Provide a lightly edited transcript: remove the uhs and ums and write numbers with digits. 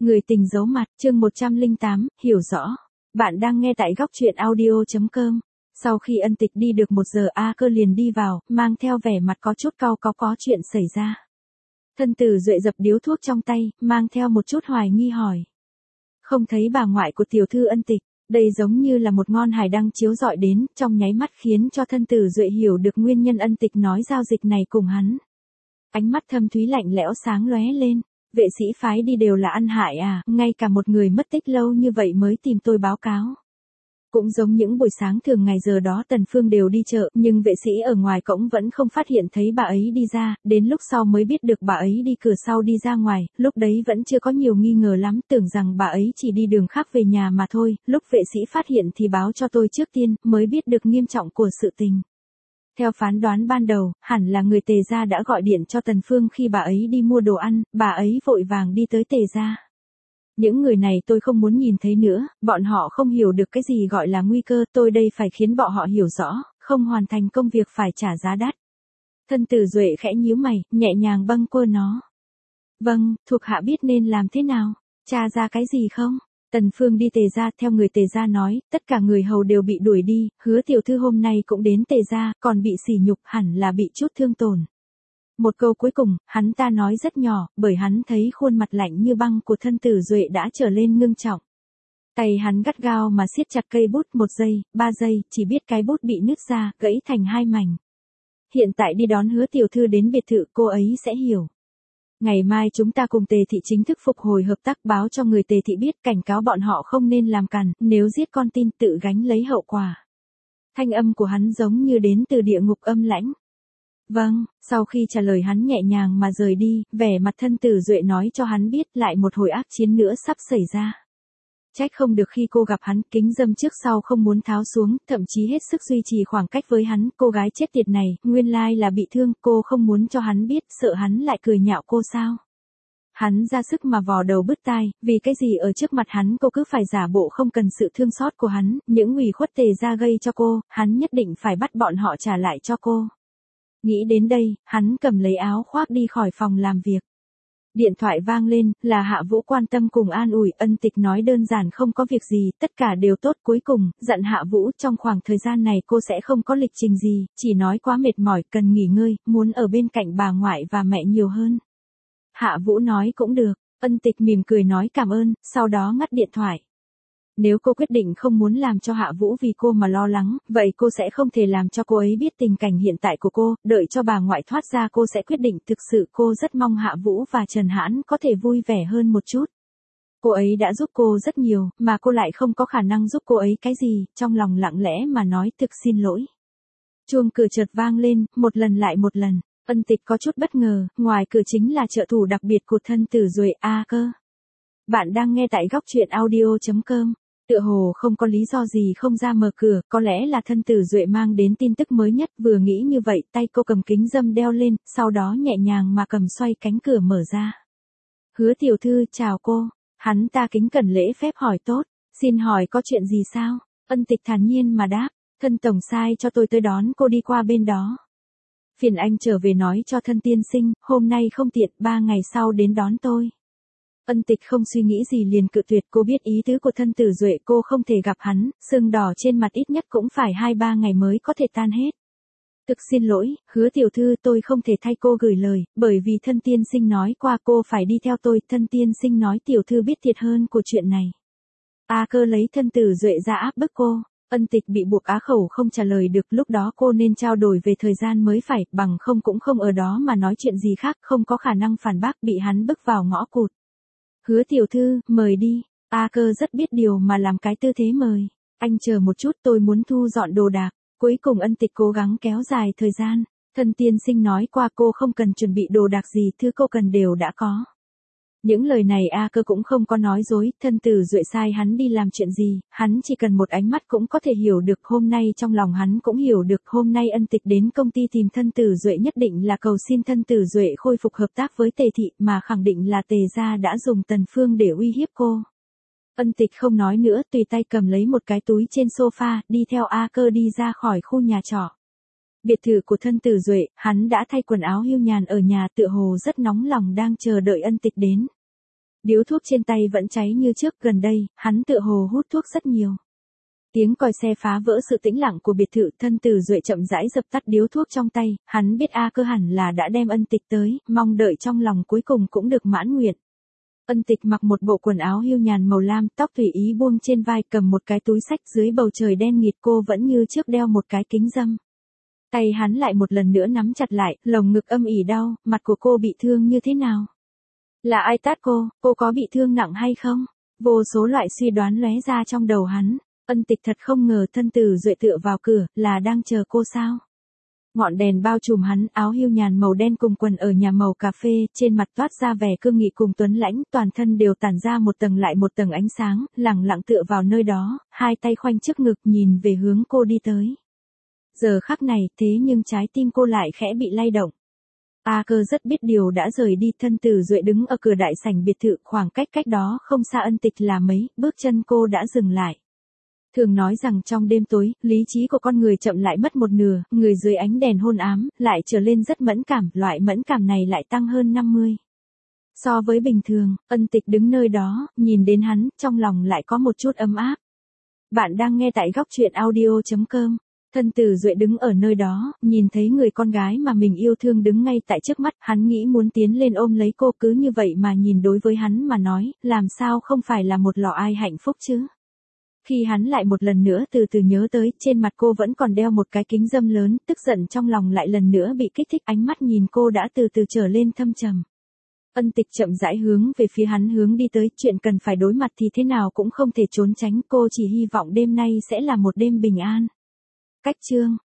Người tình giấu mặt, chương 108, hiểu rõ. Bạn đang nghe tại góc truyện audio.com. Sau khi Ân Tịch đi được 1 giờ A Cơ liền đi vào, mang theo vẻ mặt có chút cau có chuyện xảy ra. Thân Tử Duệ dập điếu thuốc trong tay, mang theo một chút hoài nghi hỏi. Không thấy bà ngoại của tiểu thư Ân Tịch, đây giống như là một ngọn hải đăng chiếu rọi đến, trong nháy mắt khiến cho Thân Tử Duệ hiểu được nguyên nhân Ân Tịch nói giao dịch này cùng hắn. Ánh mắt thâm thúy lạnh lẽo sáng lóe lên. Vệ sĩ phái đi đều là ăn hại à, ngay cả một người mất tích lâu như vậy mới tìm tôi báo cáo. Cũng giống những buổi sáng thường ngày giờ đó Tần Phương đều đi chợ, nhưng vệ sĩ ở ngoài cổng vẫn không phát hiện thấy bà ấy đi ra, đến lúc sau mới biết được bà ấy đi cửa sau đi ra ngoài, lúc đấy vẫn chưa có nhiều nghi ngờ lắm, tưởng rằng bà ấy chỉ đi đường khác về nhà mà thôi, lúc vệ sĩ phát hiện thì báo cho tôi trước tiên, mới biết được nghiêm trọng của sự tình. Theo phán đoán ban đầu, hẳn là người Tề gia đã gọi điện cho Tần Phương khi bà ấy đi mua đồ ăn, bà ấy vội vàng đi tới Tề gia. Những người này tôi không muốn nhìn thấy nữa, bọn họ không hiểu được cái gì gọi là nguy cơ, tôi đây phải khiến bọn họ hiểu rõ, không hoàn thành công việc phải trả giá đắt. Thân Tử Duệ khẽ nhíu mày, nhẹ nhàng bâng quơ nó. Vâng, thuộc hạ biết nên làm thế nào, tra ra cái gì không? Tần Phương đi Tề gia, theo người Tề gia nói, tất cả người hầu đều bị đuổi đi, Hứa tiểu thư hôm nay cũng đến Tề gia, còn bị sỉ nhục, hẳn là bị chút thương tổn. Một câu cuối cùng, hắn ta nói rất nhỏ, bởi hắn thấy khuôn mặt lạnh như băng của Thân Tử Duệ đã trở lên ngưng trọng. Tay hắn gắt gao mà siết chặt cây bút, 1 giây, 3 giây, chỉ biết cái bút bị nứt ra, gãy thành 2 mảnh. Hiện tại đi đón Hứa tiểu thư đến biệt thự, cô ấy sẽ hiểu. Ngày mai chúng ta cùng Tề thị chính thức phục hồi hợp tác, báo cho người Tề thị biết, cảnh cáo bọn họ không nên làm càn, nếu giết con tin tự gánh lấy hậu quả. Thanh âm của hắn giống như đến từ địa ngục âm lãnh. Vâng, sau khi trả lời hắn nhẹ nhàng mà rời đi, vẻ mặt Thân Tử Duệ nói cho hắn biết lại một hồi ác chiến nữa sắp xảy ra. Trách không được khi cô gặp hắn, kính dâm trước sau không muốn tháo xuống, thậm chí hết sức duy trì khoảng cách với hắn, cô gái chết tiệt này, nguyên lai là bị thương, cô không muốn cho hắn biết, sợ hắn lại cười nhạo cô sao. Hắn ra sức mà vò đầu bứt tai, vì cái gì ở trước mặt hắn cô cứ phải giả bộ không cần sự thương xót của hắn, những ủy khuất Tề gia gây cho cô, hắn nhất định phải bắt bọn họ trả lại cho cô. Nghĩ đến đây, hắn cầm lấy áo khoác đi khỏi phòng làm việc. Điện thoại vang lên, là Hạ Vũ quan tâm cùng an ủi, Ân Tịch nói đơn giản không có việc gì, tất cả đều tốt, cuối cùng, dặn Hạ Vũ trong khoảng thời gian này cô sẽ không có lịch trình gì, chỉ nói quá mệt mỏi, cần nghỉ ngơi, muốn ở bên cạnh bà ngoại và mẹ nhiều hơn. Hạ Vũ nói cũng được, Ân Tịch mỉm cười nói cảm ơn, sau đó ngắt điện thoại. Nếu cô quyết định không muốn làm cho Hạ Vũ vì cô mà lo lắng, vậy cô sẽ không thể làm cho cô ấy biết tình cảnh hiện tại của cô, đợi cho bà ngoại thoát ra cô sẽ quyết định, thực sự cô rất mong Hạ Vũ và Trần Hãn có thể vui vẻ hơn một chút. Cô ấy đã giúp cô rất nhiều, mà cô lại không có khả năng giúp cô ấy cái gì, trong lòng lặng lẽ mà nói thực xin lỗi. Chuông cửa chợt vang lên, một lần lại một lần, Ân Tịch có chút bất ngờ, ngoài cửa chính là trợ thủ đặc biệt của Thân Tử Duệ A Cơ. Bạn đang nghe tại góc truyện audio.com. Tựa hồ không có lý do gì không ra mở cửa, có lẽ là Thân Tử Duệ mang đến tin tức mới nhất, vừa nghĩ như vậy, tay cô cầm kính dâm đeo lên, sau đó nhẹ nhàng mà cầm xoay cánh cửa mở ra. Hứa tiểu thư, chào cô. Hắn ta kính cẩn lễ phép hỏi tốt, xin hỏi có chuyện gì sao? Ân Tịch thản nhiên mà đáp, Thân tổng sai cho tôi tới đón cô đi qua bên đó. Phiền anh trở về nói cho Thân tiên sinh, hôm nay không tiện, 3 ngày sau đến đón tôi. Ân Tịch không suy nghĩ gì liền cự tuyệt, cô biết ý tứ của Thân Tử Duệ, cô không thể gặp hắn, sưng đỏ trên mặt ít nhất cũng phải 2-3 ngày mới có thể tan hết. Thực xin lỗi, Hứa tiểu thư, tôi không thể thay cô gửi lời, bởi vì Thân tiên sinh nói qua cô phải đi theo tôi, Thân tiên sinh nói tiểu thư biết thiệt hơn của chuyện này. A Cơ lấy Thân Tử Duệ ra áp bức cô. Ân Tịch bị buộc á khẩu không trả lời được, lúc đó cô nên trao đổi về thời gian mới phải, bằng không cũng không ở đó mà nói chuyện gì khác, không có khả năng phản bác, bị hắn bức vào ngõ cụt. Hứa tiểu thư, mời đi. A Cơ rất biết điều mà làm cái tư thế mời. Anh chờ một chút, tôi muốn thu dọn đồ đạc. Cuối cùng Ân Tịch cố gắng kéo dài thời gian. Thân tiên sinh nói qua cô không cần chuẩn bị đồ đạc gì, thứ cô cần đều đã có. Những lời này A Cơ cũng không có nói dối, Thân Tử Duệ sai hắn đi làm chuyện gì, hắn chỉ cần một ánh mắt cũng có thể hiểu được, hôm nay trong lòng hắn cũng hiểu được, hôm nay Ân Tịch đến công ty tìm Thân Tử Duệ nhất định là cầu xin Thân Tử Duệ khôi phục hợp tác với Tề thị, mà khẳng định là Tề gia đã dùng Tần Phương để uy hiếp cô. Ân Tịch không nói nữa, tùy tay cầm lấy một cái túi trên sofa, đi theo A Cơ đi ra khỏi khu nhà trọ. Biệt thự của Thân Tử Duệ, hắn đã thay quần áo hưu nhàn ở nhà, tựa hồ rất nóng lòng đang chờ đợi Ân Tịch đến. Điếu thuốc trên tay vẫn cháy như trước, gần đây, hắn tựa hồ hút thuốc rất nhiều. Tiếng còi xe phá vỡ sự tĩnh lặng của biệt thự, Thân Tử Duệ chậm rãi dập tắt điếu thuốc trong tay, hắn biết A Cơ hẳn là đã đem Ân Tịch tới, mong đợi trong lòng cuối cùng cũng được mãn nguyện. Ân Tịch mặc một bộ quần áo hưu nhàn màu lam, tóc tùy ý buông trên vai, cầm một cái túi xách, dưới bầu trời đen nghịt cô vẫn như trước đeo một cái kính râm. Tay hắn lại một lần nữa nắm chặt lại, lồng ngực âm ỉ đau, mặt của cô bị thương như thế nào? Là ai tát cô có bị thương nặng hay không? Vô số loại suy đoán lóe ra trong đầu hắn. Ân Tịch thật không ngờ Thân Tử Duệ tựa vào cửa, là đang chờ cô sao? Ngọn đèn bao trùm hắn, áo hưu nhàn màu đen cùng quần ở nhà màu cà phê, trên mặt toát ra vẻ cương nghị cùng tuấn lãnh, toàn thân đều tản ra một tầng lại một tầng ánh sáng, lẳng lặng tựa vào nơi đó, hai tay khoanh trước ngực nhìn về hướng cô đi tới. Giờ khắc này, thế nhưng trái tim cô lại khẽ bị lay động. A Cơ rất biết điều đã rời đi, Thân Tử Duệ đứng ở cửa đại sảnh biệt thự, khoảng cách đó không xa Ân Tịch là mấy, bước chân cô đã dừng lại. Thường nói rằng trong đêm tối, lý trí của con người chậm lại mất một nửa, người dưới ánh đèn hôn ám, lại trở lên rất mẫn cảm, loại mẫn cảm này lại tăng hơn 50. So với bình thường, Ân Tịch đứng nơi đó, nhìn đến hắn, trong lòng lại có một chút ấm áp. Bạn đang nghe tại góc truyện audio.com. Thân Tử Duệ đứng ở nơi đó, nhìn thấy người con gái mà mình yêu thương đứng ngay tại trước mắt, hắn nghĩ muốn tiến lên ôm lấy cô, cứ như vậy mà nhìn đối với hắn mà nói, làm sao không phải là một lọ ai hạnh phúc chứ? Khi hắn lại một lần nữa từ từ nhớ tới, trên mặt cô vẫn còn đeo một cái kính râm lớn, tức giận trong lòng lại lần nữa bị kích thích, ánh mắt nhìn cô đã từ từ trở lên thâm trầm. Ân Tịch chậm rãi hướng về phía hắn hướng đi tới, chuyện cần phải đối mặt thì thế nào cũng không thể trốn tránh, cô chỉ hy vọng đêm nay sẽ là một đêm bình an. Cách chương